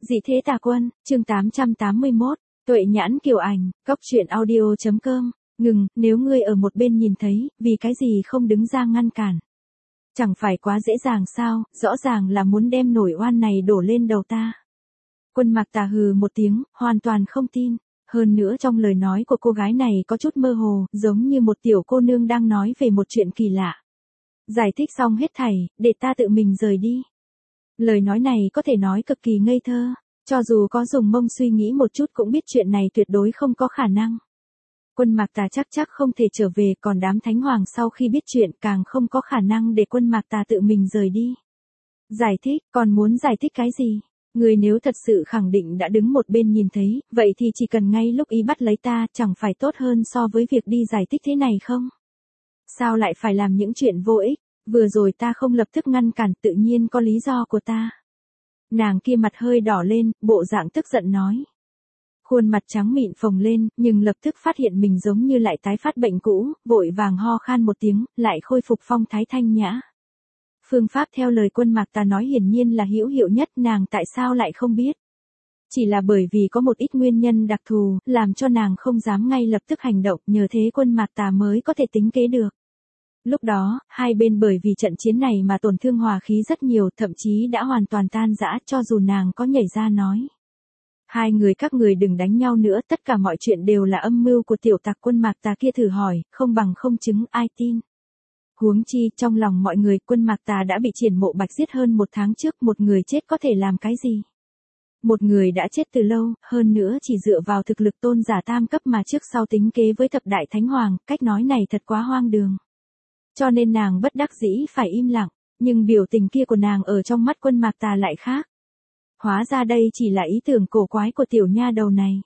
Dị thế tà quân, chương 881, Tuệ nhãn kiều ảnh, cóc truyện audio.com, ngừng, nếu ngươi ở một bên nhìn thấy, vì cái gì không đứng ra ngăn cản. Chẳng phải quá dễ dàng sao, rõ ràng là muốn đem nổi oan này đổ lên đầu ta. Quân Mạc Tà hừ một tiếng, hoàn toàn không tin. Hơn nữa trong lời nói của cô gái này có chút mơ hồ, giống như một tiểu cô nương đang nói về một chuyện kỳ lạ. Giải thích xong hết thảy, để ta tự mình rời đi. Lời nói này có thể nói cực kỳ ngây thơ, cho dù có dùng mông suy nghĩ một chút cũng biết chuyện này tuyệt đối không có khả năng. Quân Mạc Tà chắc không thể trở về, còn đám thánh hoàng sau khi biết chuyện càng không có khả năng để Quân Mạc Tà tự mình rời đi. Giải thích, còn muốn giải thích cái gì? Người nếu thật sự khẳng định đã đứng một bên nhìn thấy, vậy thì chỉ cần ngay lúc ý bắt lấy ta, chẳng phải tốt hơn so với việc đi giải thích thế này không? Sao lại phải làm những chuyện vô ích? Vừa rồi ta không lập tức ngăn cản, tự nhiên có lý do của ta. Nàng kia mặt hơi đỏ lên, bộ dạng tức giận nói. Khuôn mặt trắng mịn phồng lên, nhưng lập tức phát hiện mình giống như lại tái phát bệnh cũ, vội vàng ho khan một tiếng, lại khôi phục phong thái thanh nhã. Phương pháp theo lời Quân Mạc Tà nói hiển nhiên là hữu hiệu nhất, nàng tại sao lại không biết? Chỉ là bởi vì có một ít nguyên nhân đặc thù, làm cho nàng không dám ngay lập tức hành động, nhờ thế Quân Mạc Tà mới có thể tính kế được. Lúc đó, hai bên bởi vì trận chiến này mà tổn thương hòa khí rất nhiều, thậm chí đã hoàn toàn tan rã, cho dù nàng có nhảy ra nói. Hai người các người đừng đánh nhau nữa, tất cả mọi chuyện đều là âm mưu của tiểu tặc Quân Mạc Tà kia thử hỏi, không bằng không chứng, ai tin. Huống chi, trong lòng mọi người, Quân Mạc Tà đã bị Triển Mộ Bạch giết hơn một tháng trước, một người chết có thể làm cái gì? Một người đã chết từ lâu, hơn nữa chỉ dựa vào thực lực tôn giả tam cấp mà trước sau tính kế với thập đại thánh hoàng, cách nói này thật quá hoang đường. Cho nên nàng bất đắc dĩ phải im lặng, nhưng biểu tình kia của nàng ở trong mắt Quân Mạc Tà lại khác. Hóa ra đây chỉ là ý tưởng cổ quái của tiểu nha đầu này.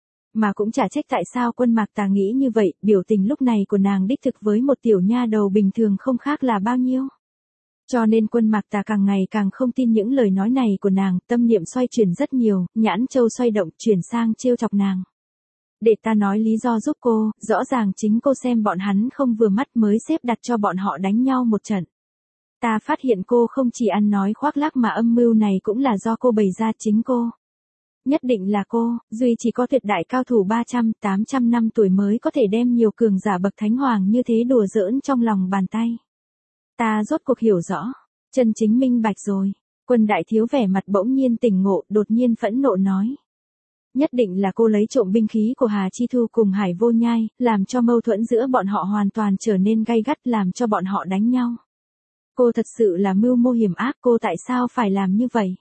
Mà cũng chả trách tại sao Quân Mạc Tà nghĩ như vậy, biểu tình lúc này của nàng đích thực với một tiểu nha đầu bình thường không khác là bao nhiêu. Cho nên Quân Mạc Tà càng ngày càng không tin những lời nói này của nàng, tâm niệm xoay chuyển rất nhiều, nhãn châu xoay động chuyển sang trêu chọc nàng. Để ta nói lý do giúp cô, rõ ràng chính cô xem bọn hắn không vừa mắt mới xếp đặt cho bọn họ đánh nhau một trận. Ta phát hiện cô không chỉ ăn nói khoác lác mà âm mưu này cũng là do cô bày ra, chính cô. Nhất định là cô, duy chỉ có tuyệt đại cao thủ 300-800 năm tuổi mới có thể đem nhiều cường giả bậc thánh hoàng như thế đùa giỡn trong lòng bàn tay. Ta rốt cuộc hiểu rõ, chân chính minh bạch rồi. Quân đại thiếu vẻ mặt bỗng nhiên tỉnh ngộ, đột nhiên phẫn nộ nói. Nhất định là cô lấy trộm binh khí của Hà Chi Thu cùng Hải Vô Nhai, làm cho mâu thuẫn giữa bọn họ hoàn toàn trở nên gay gắt, làm cho bọn họ đánh nhau. Cô thật sự là mưu mô hiểm ác, cô tại sao phải làm như vậy?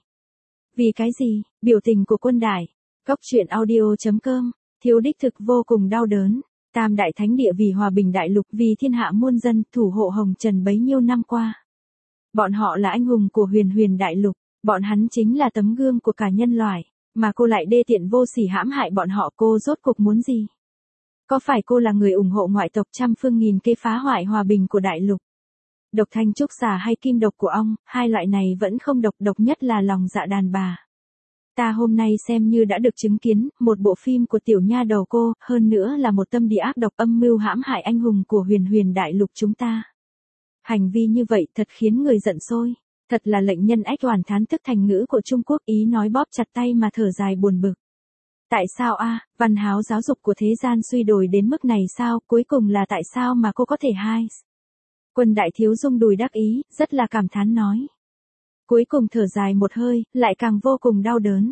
Vì cái gì? Biểu tình của Quân đại, cóc truyện audio.com, thiếu đích thực vô cùng đau đớn. Tam đại thánh địa vì hòa bình đại lục, vì thiên hạ muôn dân, thủ hộ hồng trần bấy nhiêu năm qua. Bọn họ là anh hùng của huyền đại lục, bọn hắn chính là tấm gương của cả nhân loại, mà cô lại đê tiện vô sỉ hãm hại bọn họ, cô rốt cuộc muốn gì? Có phải cô là người ủng hộ ngoại tộc trăm phương nghìn kế phá hoại hòa bình của đại lục? Độc thanh trúc xà hay kim độc của ong, hai loại này vẫn không độc, độc nhất là lòng dạ đàn bà. Ta hôm nay xem như đã được chứng kiến, một bộ phim của tiểu nha đầu cô, hơn nữa là một tâm địa ác độc âm mưu hãm hại anh hùng của huyền đại lục chúng ta. Hành vi như vậy thật khiến người giận sôi, thật là lệnh nhân ách oản thán, tức thành ngữ của Trung Quốc, ý nói bóp chặt tay mà thở dài buồn bực. Tại sao văn háo giáo dục của thế gian suy đồi đến mức này sao, cuối cùng là tại sao mà cô có thể hai? Quân đại thiếu rung đùi đắc ý, rất là cảm thán nói. Cuối cùng thở dài một hơi, lại càng vô cùng đau đớn.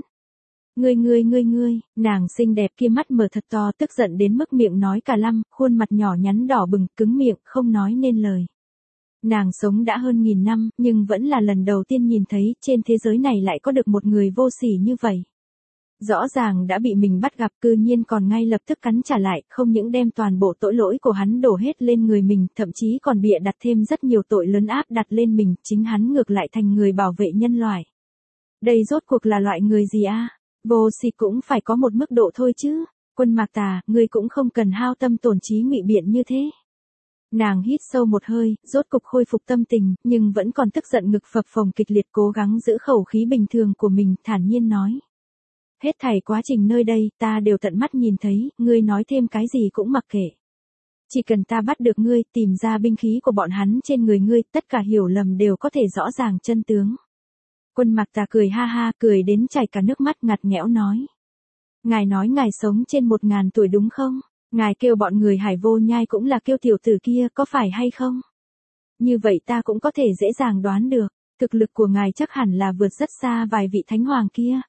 Ngươi, nàng xinh đẹp kia mắt mở thật to, tức giận đến mức miệng nói cả lăm, khuôn mặt nhỏ nhắn đỏ bừng, cứng miệng, không nói nên lời. Nàng sống đã hơn 1000 năm, nhưng vẫn là lần đầu tiên nhìn thấy, trên thế giới này lại có được một người vô sỉ như vậy. Rõ ràng đã bị mình bắt gặp, cư nhiên còn ngay lập tức cắn trả lại, không những đem toàn bộ tội lỗi của hắn đổ hết lên người mình, thậm chí còn bịa đặt thêm rất nhiều tội lớn áp đặt lên mình, chính hắn ngược lại thành người bảo vệ nhân loại. Đây rốt cuộc là loại người gì Vô sỉ cũng phải có một mức độ thôi chứ. Quân Mạc Tà, ngươi cũng không cần hao tâm tổn trí ngụy biện như thế. Nàng hít sâu một hơi, rốt cục khôi phục tâm tình, nhưng vẫn còn tức giận, ngực phập phồng kịch liệt, cố gắng giữ khẩu khí bình thường của mình, thản nhiên nói. Hết thảy quá trình nơi đây, ta đều tận mắt nhìn thấy, ngươi nói thêm cái gì cũng mặc kệ. Chỉ cần ta bắt được ngươi, tìm ra binh khí của bọn hắn trên người ngươi, tất cả hiểu lầm đều có thể rõ ràng chân tướng. Quân Mạc Tà cười ha ha, cười đến chảy cả nước mắt, ngặt nghẽo nói. Ngài nói ngài sống trên 1000 tuổi đúng không? Ngài kêu bọn người Hải Vô Nhai cũng là kêu tiểu tử kia, có phải hay không? Như vậy ta cũng có thể dễ dàng đoán được, thực lực của ngài chắc hẳn là vượt rất xa vài vị thánh hoàng kia.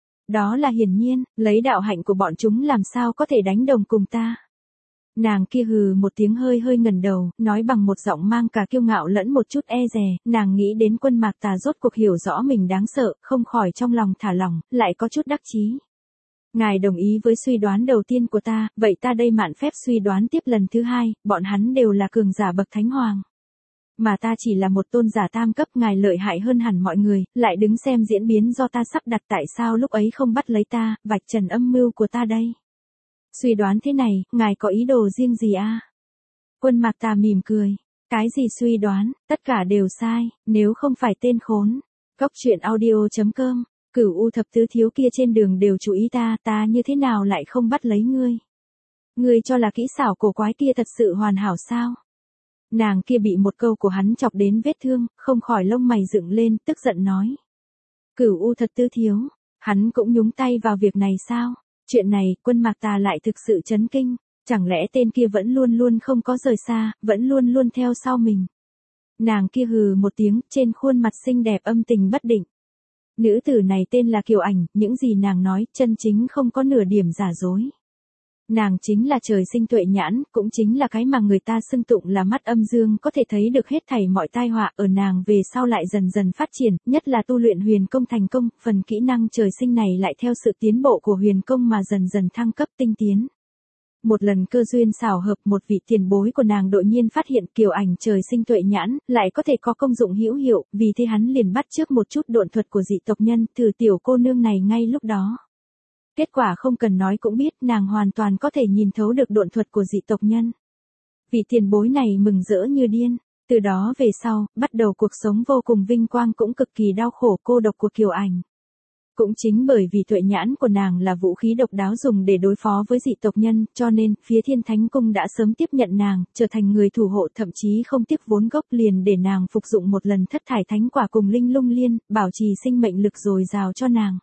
Đó là hiển nhiên, lấy đạo hạnh của bọn chúng làm sao có thể đánh đồng cùng ta. Nàng kia hừ một tiếng, hơi hơi ngẩng đầu, nói bằng một giọng mang cả kiêu ngạo lẫn một chút e dè. Nàng nghĩ đến Quân Mạc Tà rốt cuộc hiểu rõ mình đáng sợ, không khỏi trong lòng thả lỏng, lại có chút đắc chí. Ngài đồng ý với suy đoán đầu tiên của ta, vậy ta đây mạn phép suy đoán tiếp lần thứ hai, bọn hắn đều là cường giả bậc thánh hoàng. Mà ta chỉ là một tôn giả tam cấp, ngài lợi hại hơn hẳn mọi người, lại đứng xem diễn biến do ta sắp đặt, tại sao lúc ấy không bắt lấy ta, vạch trần âm mưu của ta đây. Suy đoán thế này, ngài có ý đồ riêng gì a? Quân Mạc Tà mỉm cười. Cái gì suy đoán, tất cả đều sai, nếu không phải tên khốn. Cốc truyện audio.com, Cửu U thập tứ thiếu kia trên đường đều chú ý ta như thế nào lại không bắt lấy ngươi? Ngươi cho là kỹ xảo cổ quái kia thật sự hoàn hảo sao? Nàng kia bị một câu của hắn chọc đến vết thương, không khỏi lông mày dựng lên, tức giận nói. Cửu U thập tứ thiếu, hắn cũng nhúng tay vào việc này sao? Chuyện này, Quân Mạc Tà lại thực sự chấn kinh, chẳng lẽ tên kia vẫn luôn luôn không có rời xa, vẫn luôn luôn theo sau mình. Nàng kia hừ một tiếng, trên khuôn mặt xinh đẹp âm tình bất định. Nữ tử này tên là Kiều Ảnh, những gì nàng nói, chân chính không có nửa điểm giả dối. Nàng chính là trời sinh tuệ nhãn, cũng chính là cái mà người ta xưng tụng là mắt âm dương, có thể thấy được hết thảy mọi tai họa. Ở nàng về sau lại dần dần phát triển, nhất là tu luyện huyền công thành công, phần kỹ năng trời sinh này lại theo sự tiến bộ của huyền công mà dần dần thăng cấp tinh tiến. Một lần cơ duyên xảo hợp, một vị tiền bối của nàng đột nhiên phát hiện Kiều Ảnh trời sinh tuệ nhãn, lại có thể có công dụng hữu hiệu, vì thế hắn liền bắt chước một chút độn thuật của dị tộc nhân, thử tiểu cô nương này ngay lúc đó. Kết quả không cần nói cũng biết, nàng hoàn toàn có thể nhìn thấu được độn thuật của dị tộc nhân. Vị tiền bối này mừng rỡ như điên, từ đó về sau, bắt đầu cuộc sống vô cùng vinh quang cũng cực kỳ đau khổ cô độc của Kiều Ảnh. Cũng chính bởi vì tuệ nhãn của nàng là vũ khí độc đáo dùng để đối phó với dị tộc nhân, cho nên, phía Thiên Thánh Cung đã sớm tiếp nhận nàng, trở thành người thủ hộ, thậm chí không tiếc vốn gốc liền để nàng phục dụng một lần thất thải thánh quả cùng linh lung liên, bảo trì sinh mệnh lực dồi dào cho nàng.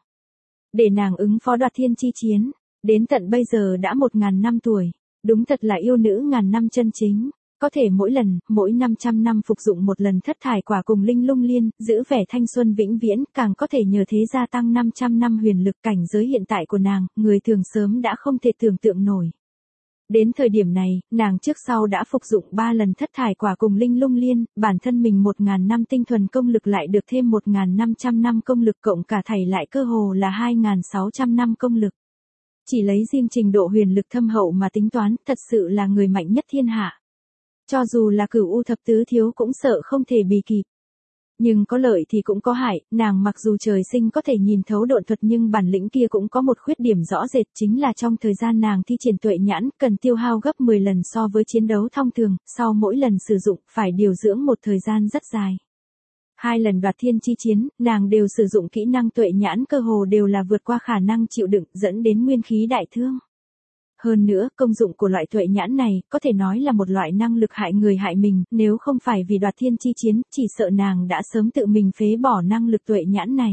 Để nàng ứng phó đoạt thiên chi chiến, đến tận bây giờ đã 1000 năm tuổi, đúng thật là yêu nữ ngàn năm chân chính. Có thể mỗi 500 năm phục dụng một lần thất thải quả cùng linh lung liên, giữ vẻ thanh xuân vĩnh viễn, càng có thể nhờ thế gia tăng 500 năm huyền lực. Cảnh giới hiện tại của nàng, người thường sớm đã không thể tưởng tượng nổi. Đến thời điểm này, nàng trước sau đã phục dụng 3 lần thất thải quả cùng linh lung liên, bản thân mình 1000 năm tinh thuần công lực lại được thêm 1500 năm công lực, cộng cả thảy lại cơ hồ là 2600 năm công lực. Chỉ lấy riêng trình độ huyền lực thâm hậu mà tính toán, thật sự là người mạnh nhất thiên hạ. Cho dù là Cửu U thập tứ thiếu cũng sợ không thể bì kịp. Nhưng có lợi thì cũng có hại, nàng mặc dù trời sinh có thể nhìn thấu độn thuật nhưng bản lĩnh kia cũng có một khuyết điểm rõ rệt, chính là trong thời gian nàng thi triển tuệ nhãn, cần tiêu hao gấp 10 lần so với chiến đấu thông thường, sau mỗi lần sử dụng, phải điều dưỡng một thời gian rất dài. 2 lần đoạt thiên chi chiến, nàng đều sử dụng kỹ năng tuệ nhãn, cơ hồ đều là vượt qua khả năng chịu đựng, dẫn đến nguyên khí đại thương. Hơn nữa, công dụng của loại tuệ nhãn này, có thể nói là một loại năng lực hại người hại mình, nếu không phải vì đoạt thiên chi chiến, chỉ sợ nàng đã sớm tự mình phế bỏ năng lực tuệ nhãn này.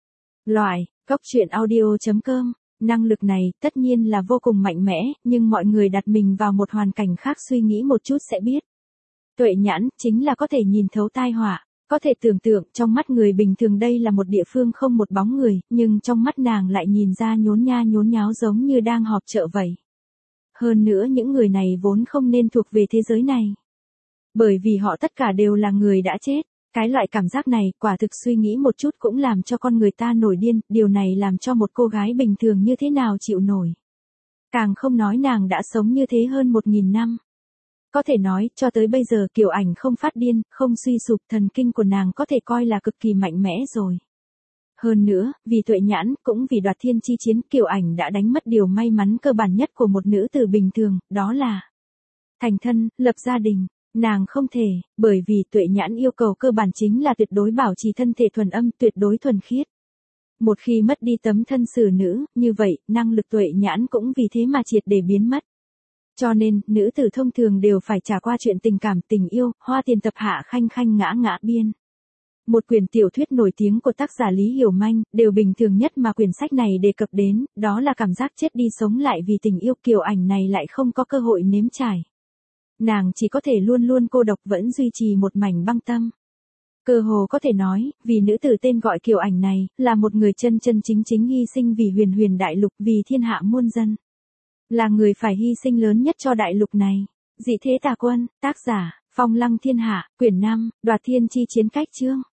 Cốc truyện audio.com, năng lực này, tất nhiên là vô cùng mạnh mẽ, nhưng mọi người đặt mình vào một hoàn cảnh khác suy nghĩ một chút sẽ biết. Tuệ nhãn, chính là có thể nhìn thấu tai họa. Có thể tưởng tượng, trong mắt người bình thường đây là một địa phương không một bóng người, nhưng trong mắt nàng lại nhìn ra nhốn nháo giống như đang họp chợ vậy. Hơn nữa những người này vốn không nên thuộc về thế giới này. Bởi vì họ tất cả đều là người đã chết. Cái loại cảm giác này, quả thực suy nghĩ một chút cũng làm cho con người ta nổi điên, điều này làm cho một cô gái bình thường như thế nào chịu nổi. Càng không nói nàng đã sống như thế hơn 1000 năm. Có thể nói, cho tới bây giờ Kiều Ảnh không phát điên, không suy sụp, thần kinh của nàng có thể coi là cực kỳ mạnh mẽ rồi. Hơn nữa, vì tuệ nhãn, cũng vì đoạt thiên chi chiến, Kiều Ảnh đã đánh mất điều may mắn cơ bản nhất của một nữ tử bình thường, đó là thành thân, lập gia đình. Nàng không thể, bởi vì tuệ nhãn yêu cầu cơ bản chính là tuyệt đối bảo trì thân thể thuần âm, tuyệt đối thuần khiết. Một khi mất đi tấm thân xử nữ, như vậy, năng lực tuệ nhãn cũng vì thế mà triệt để biến mất. Cho nên, nữ tử thông thường đều phải trải qua chuyện tình cảm, tình yêu, hoa tiền tập hạ khanh ngã biên. một quyển tiểu thuyết nổi tiếng của tác giả Lý Hiểu Manh, điều bình thường nhất mà quyển sách này đề cập đến, đó là cảm giác chết đi sống lại vì tình yêu. Kiều Ảnh này lại không có cơ hội nếm trải. Nàng chỉ có thể luôn luôn cô độc, vẫn duy trì một mảnh băng tâm. Cơ hồ có thể nói, vì nữ tử tên gọi Kiều Ảnh này, là một người chân chân chính chính hy sinh vì huyền huyền đại lục, vì thiên hạ muôn dân. Là người phải hy sinh lớn nhất cho đại lục này. Dị thế tà quân, tác giả, Phong Lăng Thiên Hạ, quyển 5, Đoạt Thiên Chi Chiến Cách chương.